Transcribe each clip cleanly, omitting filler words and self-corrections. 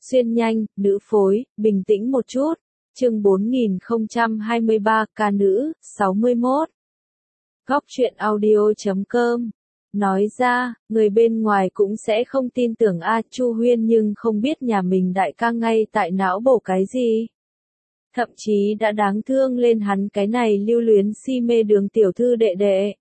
Xuyên nhanh, nữ phối, bình tĩnh một chút. Chương 4023, ca nữ, 61. Góc truyện audio.com. Nói ra, người bên ngoài cũng sẽ không tin tưởng Chu Huyên nhưng không biết nhà mình đại ca ngay tại não bổ cái gì. Thậm chí đã đáng thương lên hắn cái này lưu luyến si mê Đường tiểu thư đệ đệ.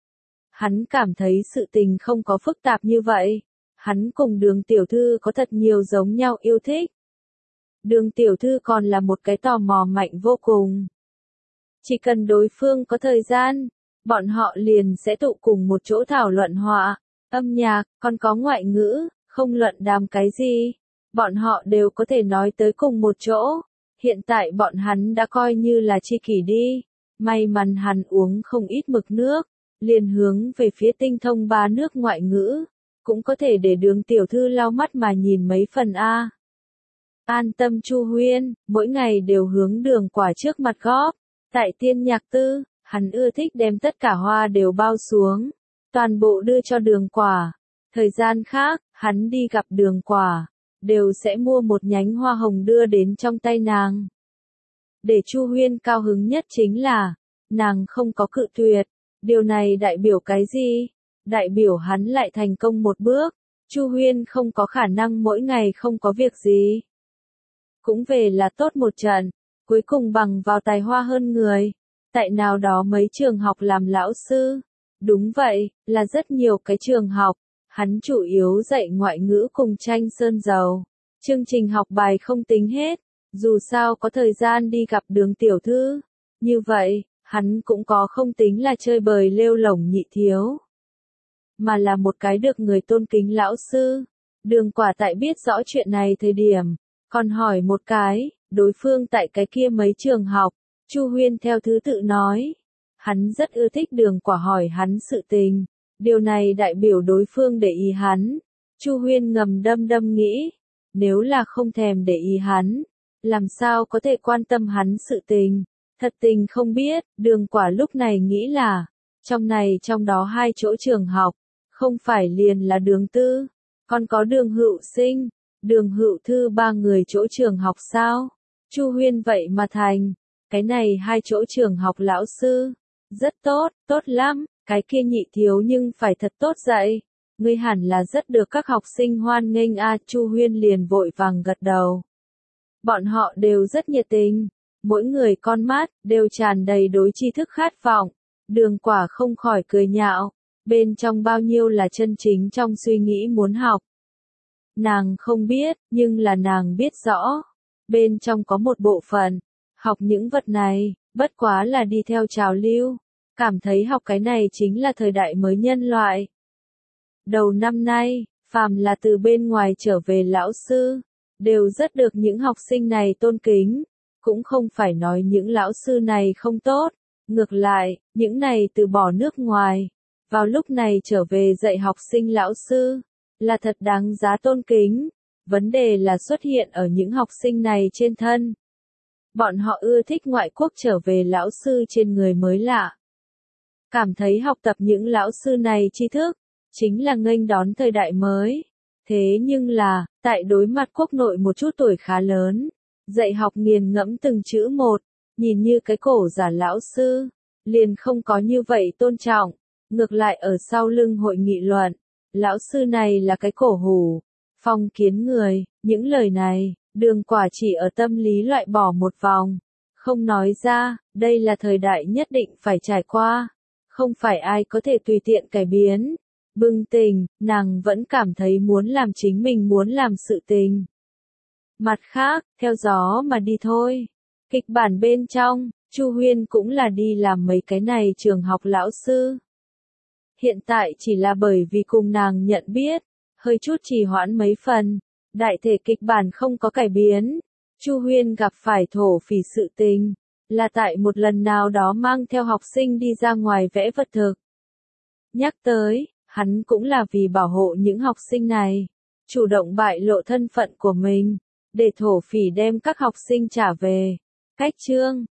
Hắn cảm thấy sự tình không có phức tạp như vậy. Hắn cùng Đường tiểu thư có thật nhiều giống nhau yêu thích. Đường tiểu thư còn là một cái tò mò mạnh vô cùng. Chỉ cần đối phương có thời gian, bọn họ liền sẽ tụ cùng một chỗ thảo luận họa, âm nhạc, còn có ngoại ngữ, không luận đàm cái gì. Bọn họ đều có thể nói tới cùng một chỗ. Hiện tại bọn hắn đã coi như là tri kỷ đi. May mắn hắn uống không ít mực nước, liền hướng về phía tinh thông ba nước ngoại ngữ. Cũng có thể để Đường tiểu thư lau mắt mà nhìn mấy phần a. An tâm Chu Huyên, mỗi ngày đều hướng Đường Quả trước mặt góp. Tại Tiên Nhạc Tư, hắn ưa thích đem tất cả hoa đều bao xuống, toàn bộ đưa cho Đường Quả. Thời gian khác, hắn đi gặp Đường Quả, đều sẽ mua một nhánh hoa hồng đưa đến trong tay nàng. Để Chu Huyên cao hứng nhất chính là, nàng không có cự tuyệt. Điều này đại biểu cái gì? Đại biểu hắn lại thành công một bước. Chu Huyên không có khả năng mỗi ngày không có việc gì. Cũng về là tốt một trận, cuối cùng bằng vào tài hoa hơn người. Tại nào đó mấy trường học làm lão sư. Đúng vậy, là rất nhiều cái trường học. Hắn chủ yếu dạy ngoại ngữ cùng tranh sơn dầu. Chương trình học bài không tính hết. Dù sao có thời gian đi gặp Đường tiểu thư. Như vậy, hắn cũng có không tính là chơi bời lêu lổng nhị thiếu. Mà là một cái được người tôn kính lão sư. Đường Quả tại biết rõ chuyện này thời điểm. Còn hỏi một cái, đối phương tại cái kia mấy trường học. Chu Huyên theo thứ tự nói. Hắn rất ưa thích Đường Quả hỏi hắn sự tình. Điều này đại biểu đối phương để ý hắn. Chu Huyên ngầm đâm nghĩ. Nếu là không thèm để ý hắn, làm sao có thể quan tâm hắn sự tình. Thật tình không biết, Đường Quả lúc này nghĩ là, trong đó hai chỗ trường học, không phải liền là Đường Tư, còn có Đường Hữu Sinh, Đường Hữu Thư ba người chỗ trường học sao? Chu Huyên vậy mà thành, cái này hai chỗ trường học lão sư, rất tốt, tốt lắm, cái kia nhị thiếu nhưng phải thật tốt dạy, ngươi hẳn là rất được các học sinh hoan nghênh Chu Huyên liền vội vàng gật đầu. Bọn họ đều rất nhiệt tình, mỗi người con mắt đều tràn đầy đối tri thức khát vọng. Đường Quả không khỏi cười nhạo, bên trong bao nhiêu là chân chính trong suy nghĩ muốn học. Nàng không biết, nhưng là nàng biết rõ. Bên trong có một bộ phận, học những vật này, bất quá là đi theo trào lưu. Cảm thấy học cái này chính là thời đại mới nhân loại. Đầu năm nay, phàm là từ bên ngoài trở về lão sư, đều rất được những học sinh này tôn kính. Cũng không phải nói những lão sư này không tốt. Ngược lại, những này từ bỏ nước ngoài, vào lúc này trở về dạy học sinh lão sư, là thật đáng giá tôn kính. Vấn đề là xuất hiện ở những học sinh này trên thân. Bọn họ ưa thích ngoại quốc trở về lão sư trên người mới lạ. Cảm thấy học tập những lão sư này tri thức, chính là nghênh đón thời đại mới. Thế nhưng là, tại đối mặt quốc nội một chút tuổi khá lớn, dạy học nghiền ngẫm từng chữ một, nhìn như cái cổ giả lão sư, liền không có như vậy tôn trọng. Ngược lại ở sau lưng hội nghị luận, lão sư này là cái cổ hủ, phong kiến người. Những lời này, Đường Quả chỉ ở tâm lý loại bỏ một vòng, không nói ra. Đây là thời đại nhất định phải trải qua, không phải ai có thể tùy tiện cải biến. Bừng tỉnh, nàng vẫn cảm thấy muốn làm chính mình muốn làm sự tình. Mặt khác, theo gió mà đi thôi. Kịch bản bên trong, Chu Huyên cũng là đi làm mấy cái này trường học lão sư. Hiện tại chỉ là bởi vì cùng nàng nhận biết, hơi chút trì hoãn mấy phần. Đại thể kịch bản không có cải biến. Chu Huyên gặp phải thổ phỉ sự tình, là tại một lần nào đó mang theo học sinh đi ra ngoài vẽ vật thực. Nhắc tới, hắn cũng là vì bảo hộ những học sinh này, chủ động bại lộ thân phận của mình, để thổ phỉ đem các học sinh trả về. Cách chương,